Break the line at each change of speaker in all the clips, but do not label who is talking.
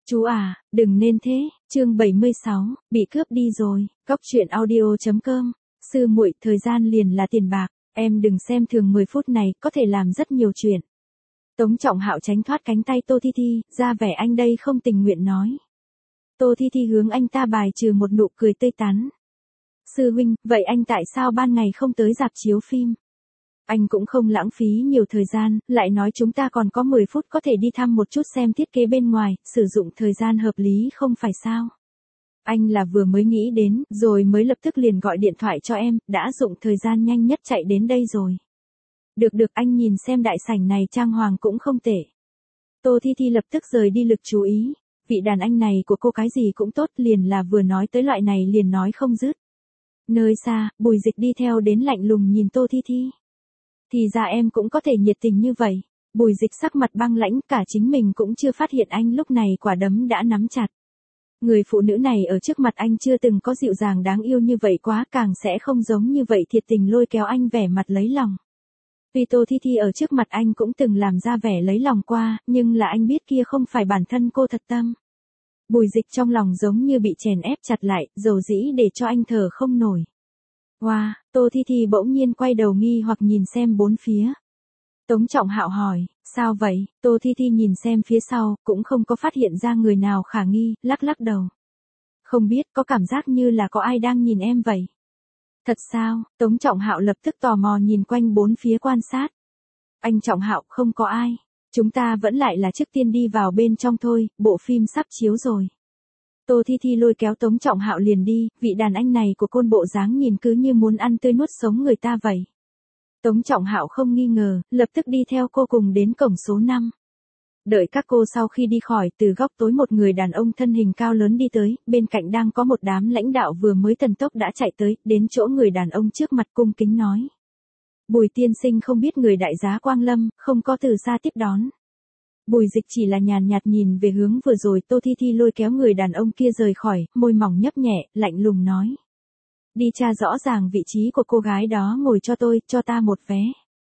Chú à, đừng nên thế, chương 76, bị cướp đi rồi, Cóc truyện audio.com, sư muội, thời gian liền là tiền bạc, em đừng xem thường 10 phút này, có thể làm rất nhiều chuyện. Tống Trọng Hạo tránh thoát cánh tay Tô Thi Thi, ra vẻ anh đây không tình nguyện nói. Tô Thi Thi hướng anh ta bài trừ một nụ cười tươi tắn. Sư huynh, vậy anh tại sao ban ngày không tới rạp chiếu phim? Anh cũng không lãng phí nhiều thời gian, lại nói chúng ta còn có 10 phút có thể đi thăm một chút xem thiết kế bên ngoài, sử dụng thời gian hợp lý không phải sao? Anh là vừa mới nghĩ đến, rồi mới lập tức liền gọi điện thoại cho em, đã dụng thời gian nhanh nhất chạy đến đây rồi. Được anh nhìn xem đại sảnh này trang hoàng cũng không tệ. Tô Thi Thi lập tức rời đi lực chú ý, vị đàn anh này của cô cái gì cũng tốt, liền là vừa nói tới loại này liền nói không dứt. Nơi xa, Bùi Dịch đi theo đến lạnh lùng nhìn Tô Thi Thi. Thì ra em cũng có thể nhiệt tình như vậy. Bùi Dịch sắc mặt băng lãnh, cả chính mình cũng chưa phát hiện anh lúc này quả đấm đã nắm chặt. Người phụ nữ này ở trước mặt anh chưa từng có dịu dàng đáng yêu như vậy quá, càng sẽ không giống như vậy thiệt tình lôi kéo anh vẻ mặt lấy lòng. Tuy Tô Thi Thi ở trước mặt anh cũng từng làm ra vẻ lấy lòng qua, nhưng là anh biết kia không phải bản thân cô thật tâm. Bùi Dịch trong lòng giống như bị chèn ép chặt lại, dầu dĩ để cho anh thở không nổi. Wow, Tô Thi Thi bỗng nhiên quay đầu nghi hoặc nhìn xem bốn phía. Tống Trọng Hạo hỏi, sao vậy? Tô Thi Thi nhìn xem phía sau, cũng không có phát hiện ra người nào khả nghi, lắc đầu. Không biết, có cảm giác như là có ai đang nhìn em vậy. Thật sao? Tống Trọng Hạo lập tức tò mò nhìn quanh bốn phía quan sát. Anh Trọng Hạo, không có ai. Chúng ta vẫn lại là trước tiên đi vào bên trong thôi, bộ phim sắp chiếu rồi. Tô Thi Thi lôi kéo Tống Trọng Hạo liền đi, vị đàn anh này của côn bộ dáng nhìn cứ như muốn ăn tươi nuốt sống người ta vậy. Tống Trọng Hạo không nghi ngờ, lập tức đi theo cô cùng đến cổng số 5. Đợi các cô sau khi đi khỏi, từ góc tối một người đàn ông thân hình cao lớn đi tới, bên cạnh đang có một đám lãnh đạo vừa mới thần tốc đã chạy tới, đến chỗ người đàn ông trước mặt cung kính nói. Bùi tiên sinh không biết người đại giá Quang Lâm, không có từ xa tiếp đón. Bùi Dịch chỉ là nhàn nhạt nhìn về hướng vừa rồi Tô Thi Thi lôi kéo người đàn ông kia rời khỏi, môi mỏng nhấp nhẹ, lạnh lùng nói. Đi tra rõ ràng vị trí của cô gái đó ngồi cho tôi, cho ta một vé.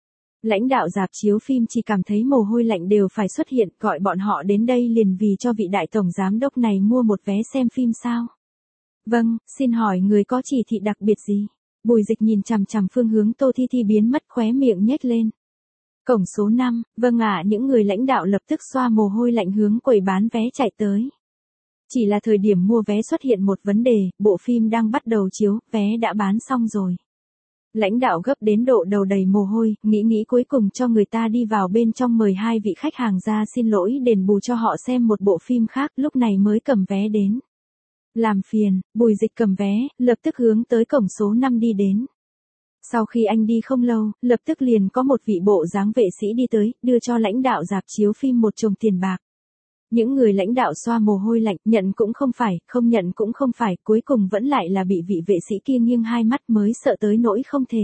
Lãnh đạo rạp chiếu phim chỉ cảm thấy mồ hôi lạnh đều phải xuất hiện, gọi bọn họ đến đây liền vì cho vị đại tổng giám đốc này mua một vé xem phim sao. Vâng, xin hỏi người có chỉ thị đặc biệt gì? Bùi Dịch nhìn chằm chằm phương hướng Tô Thi Thi biến mất, khóe miệng nhếch lên. Cổng số 5, vâng ạ, những người lãnh đạo lập tức xoa mồ hôi lạnh hướng quầy bán vé chạy tới. Chỉ là thời điểm mua vé xuất hiện một vấn đề, bộ phim đang bắt đầu chiếu, vé đã bán xong rồi. Lãnh đạo gấp đến độ đầu đầy mồ hôi, nghĩ cuối cùng cho người ta đi vào bên trong mời hai vị khách hàng ra xin lỗi đền bù cho họ xem một bộ phim khác, lúc này mới cầm vé đến. Làm phiền, Bùi Dịch cầm vé, lập tức hướng tới cổng số 5 đi đến. Sau khi anh đi không lâu, lập tức liền có một vị bộ dáng vệ sĩ đi tới, đưa cho lãnh đạo rạp chiếu phim một chồng tiền bạc. Những người lãnh đạo xoa mồ hôi lạnh, nhận cũng không phải, không nhận cũng không phải, cuối cùng vẫn lại là bị vị vệ sĩ kia nghiêng hai mắt mới sợ tới nỗi không thể.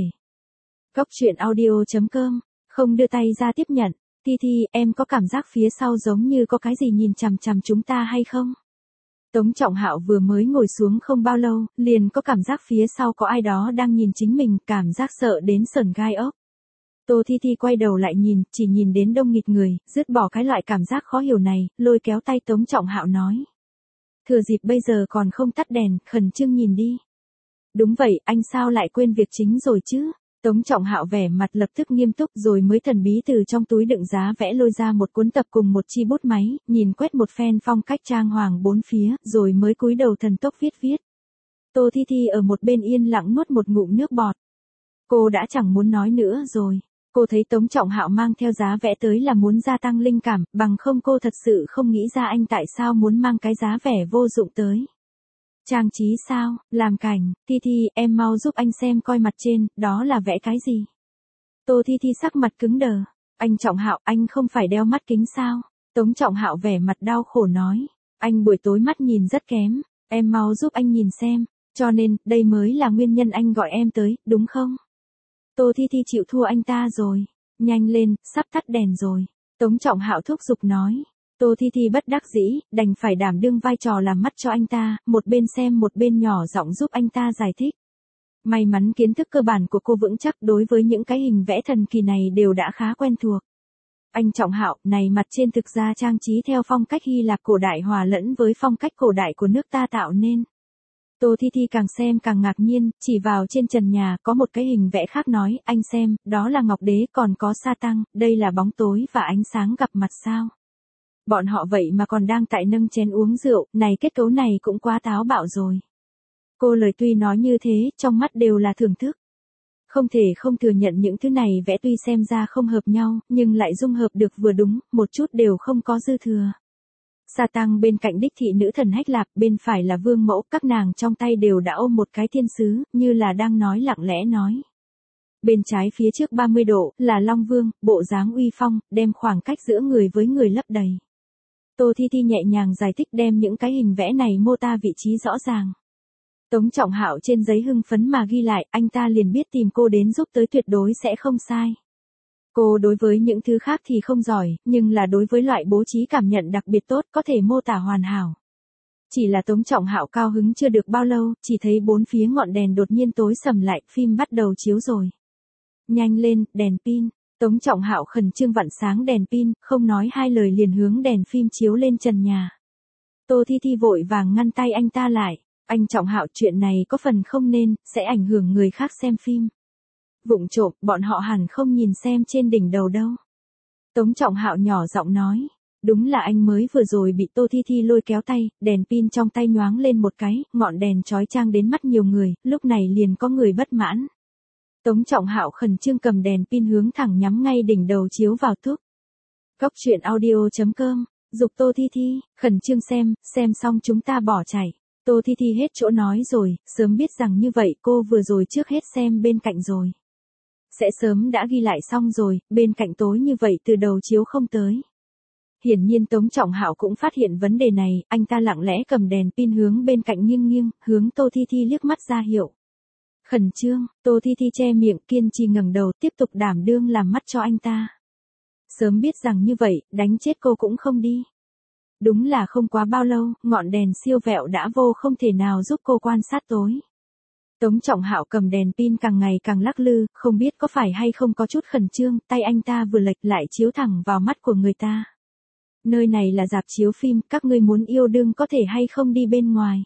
Cóc truyện audio.com, không đưa tay ra tiếp nhận. Thi Thi, em có cảm giác phía sau giống như có cái gì nhìn chằm chằm chúng ta hay không? Tống Trọng Hạo vừa mới ngồi xuống không bao lâu, liền có cảm giác phía sau có ai đó đang nhìn chính mình, cảm giác sợ đến sởn gai ốc. Tô Thi Thi quay đầu lại nhìn, chỉ nhìn đến đông nghịt người, dứt bỏ cái loại cảm giác khó hiểu này, lôi kéo tay Tống Trọng Hạo nói. Thừa dịp bây giờ còn không tắt đèn, khẩn trương nhìn đi. Đúng vậy, anh sao lại quên việc chính rồi chứ? Tống Trọng Hạo vẻ mặt lập tức nghiêm túc rồi mới thần bí từ trong túi đựng giá vẽ lôi ra một cuốn tập cùng một chi bút máy, nhìn quét một phen phong cách trang hoàng bốn phía, rồi mới cúi đầu thần tốc viết. Tô Thi Thi ở một bên yên lặng nuốt một ngụm nước bọt. Cô đã chẳng muốn nói nữa rồi. Cô thấy Tống Trọng Hạo mang theo giá vẽ tới là muốn gia tăng linh cảm, bằng không cô thật sự không nghĩ ra anh tại sao muốn mang cái giá vẻ vô dụng tới. Trang trí sao, làm cảnh, Thi Thi, em mau giúp anh xem coi mặt trên, đó là vẽ cái gì? Tô Thi Thi sắc mặt cứng đờ. Anh Trọng Hạo, anh không phải đeo mắt kính sao? Tống Trọng Hạo vẻ mặt đau khổ nói. Anh buổi tối mắt nhìn rất kém, em mau giúp anh nhìn xem, cho nên, đây mới là nguyên nhân anh gọi em tới, đúng không? Tô Thi Thi chịu thua anh ta rồi. Nhanh lên, sắp tắt đèn rồi. Tống Trọng Hạo thúc giục nói. Tô Thi Thi bất đắc dĩ, đành phải đảm đương vai trò làm mắt cho anh ta, một bên xem một bên nhỏ giọng giúp anh ta giải thích. May mắn kiến thức cơ bản của cô vững chắc, đối với những cái hình vẽ thần kỳ này đều đã khá quen thuộc. Anh Trọng Hạo, này mặt trên thực ra trang trí theo phong cách Hy Lạp cổ đại hòa lẫn với phong cách cổ đại của nước ta tạo nên. Tô Thi Thi càng xem càng ngạc nhiên, chỉ vào trên trần nhà có một cái hình vẽ khác nói, anh xem, đó là Ngọc Đế còn có Sa Tăng, đây là bóng tối và ánh sáng gặp mặt sao. Bọn họ vậy mà còn đang tại nâng chén uống rượu, này kết cấu này cũng quá táo bạo rồi. Cô lời tuy nói như thế, trong mắt đều là thưởng thức. Không thể không thừa nhận những thứ này vẽ tuy xem ra không hợp nhau, nhưng lại dung hợp được vừa đúng, một chút đều không có dư thừa. Sa Tăng bên cạnh đích thị nữ thần Hách Lạp, bên phải là vương mẫu, các nàng trong tay đều đã ôm một cái thiên sứ, như là đang nói lặng lẽ nói. Bên trái phía trước 30 độ, là Long Vương, bộ dáng uy phong, đem khoảng cách giữa người với người lấp đầy. Tô Thi Thi nhẹ nhàng giải thích đem những cái hình vẽ này mô tả vị trí rõ ràng. Tống Trọng Hạo trên giấy hưng phấn mà ghi lại, anh ta liền biết tìm cô đến giúp tới tuyệt đối sẽ không sai. Cô đối với những thứ khác thì không giỏi, nhưng là đối với loại bố trí cảm nhận đặc biệt tốt có thể mô tả hoàn hảo. Chỉ là Tống Trọng Hạo cao hứng chưa được bao lâu, chỉ thấy bốn phía ngọn đèn đột nhiên tối sầm lại, phim bắt đầu chiếu rồi. Nhanh lên, đèn pin. Tống Trọng Hạo khẩn trương vặn sáng đèn pin, không nói hai lời liền hướng đèn phim chiếu lên trần nhà. Tô Thi Thi vội vàng ngăn tay anh ta lại. Anh Trọng Hạo, chuyện này có phần không nên, sẽ ảnh hưởng người khác xem phim. Vụng trộm, bọn họ hẳn không nhìn xem trên đỉnh đầu đâu. Tống Trọng Hạo nhỏ giọng nói. Đúng là anh mới vừa rồi bị Tô Thi Thi lôi kéo tay, đèn pin trong tay nhoáng lên một cái, ngọn đèn chói chang đến mắt nhiều người, lúc này liền có người bất mãn. Tống Trọng Hạo khẩn trương cầm đèn pin hướng thẳng nhắm ngay đỉnh đầu chiếu vào thuốc. Cóc truyện audio.com, dục Tô Thi Thi, khẩn trương xem xong chúng ta bỏ chạy. Tô Thi Thi hết chỗ nói rồi, sớm biết rằng như vậy cô vừa rồi trước hết xem bên cạnh rồi. Sẽ sớm đã ghi lại xong rồi, bên cạnh tối như vậy từ đầu chiếu không tới. Hiển nhiên Tống Trọng Hạo cũng phát hiện vấn đề này, anh ta lặng lẽ cầm đèn pin hướng bên cạnh nghiêng, hướng Tô Thi Thi liếc mắt ra hiệu. Khẩn trương, Tô Thi Thi che miệng kiên trì ngẩng đầu tiếp tục đảm đương làm mắt cho anh ta. Sớm biết rằng như vậy, đánh chết cô cũng không đi. Đúng là không quá bao lâu, ngọn đèn siêu vẹo đã vô không thể nào giúp cô quan sát tối. Tống Trọng Hạo cầm đèn pin càng ngày càng lắc lư, không biết có phải hay không có chút khẩn trương, tay anh ta vừa lệch lại chiếu thẳng vào mắt của người ta. Nơi này là rạp chiếu phim, các ngươi muốn yêu đương có thể hay không đi bên ngoài.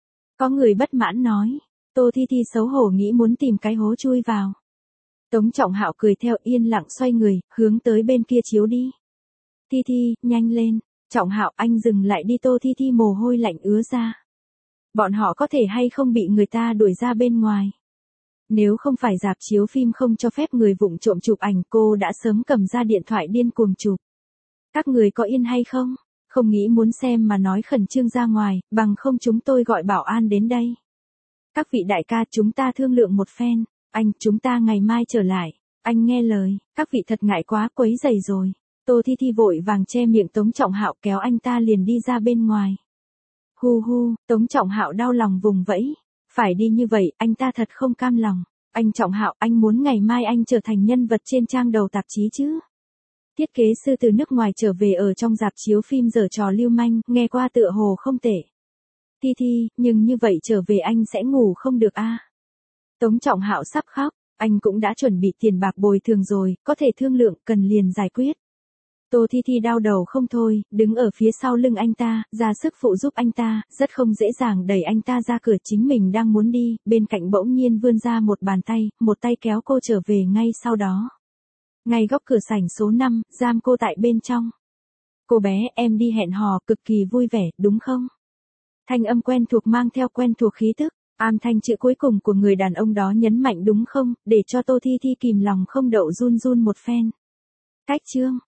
Có người bất mãn nói. Tô Thi Thi xấu hổ nghĩ muốn tìm cái hố chui vào. Tống Trọng Hạo cười theo yên lặng xoay người, hướng tới bên kia chiếu đi. Thi Thi, nhanh lên. Trọng Hạo, anh dừng lại đi. Tô Thi Thi mồ hôi lạnh ứa ra. Bọn họ có thể hay không bị người ta đuổi ra bên ngoài. Nếu không phải rạp chiếu phim không cho phép người vụng trộm chụp ảnh, cô đã sớm cầm ra điện thoại điên cuồng chụp. Các người có yên hay không? Không nghĩ muốn xem mà nói khẩn trương ra ngoài, bằng không chúng tôi gọi bảo an đến đây. Các vị đại ca, chúng ta thương lượng một phen. Anh, chúng ta ngày mai trở lại. Anh nghe lời, các vị thật ngại quá, quấy rầy rồi. Tô Thi Thi vội vàng che miệng Tống Trọng Hạo kéo anh ta liền đi ra bên ngoài. Hu hu, Tống Trọng Hạo đau lòng vùng vẫy. Phải đi như vậy, anh ta thật không cam lòng. Anh Trọng Hạo, anh muốn ngày mai anh trở thành nhân vật trên trang đầu tạp chí chứ? Thiết kế sư từ nước ngoài trở về ở trong rạp chiếu phim giở trò lưu manh, nghe qua tựa hồ không tệ. Thi Thi, nhưng như vậy trở về anh sẽ ngủ không được a. Tống Trọng Hạo sắp khóc, anh cũng đã chuẩn bị tiền bạc bồi thường rồi, có thể thương lượng, cần liền giải quyết. Tô Thi Thi đau đầu không thôi, đứng ở phía sau lưng anh ta, ra sức phụ giúp anh ta, rất không dễ dàng đẩy anh ta ra cửa. Chính mình đang muốn đi, bên cạnh bỗng nhiên vươn ra một bàn tay, một tay kéo cô trở về ngay sau đó. Ngay góc cửa sảnh số 5, giam cô tại bên trong. Cô bé, em đi hẹn hò, cực kỳ vui vẻ, đúng không? Thanh âm quen thuộc mang theo quen thuộc khí tức, âm thanh chữ cuối cùng của người đàn ông đó nhấn mạnh đúng không, để cho Tô Thi Thi kìm lòng không đậu run run một phen. Cách chương.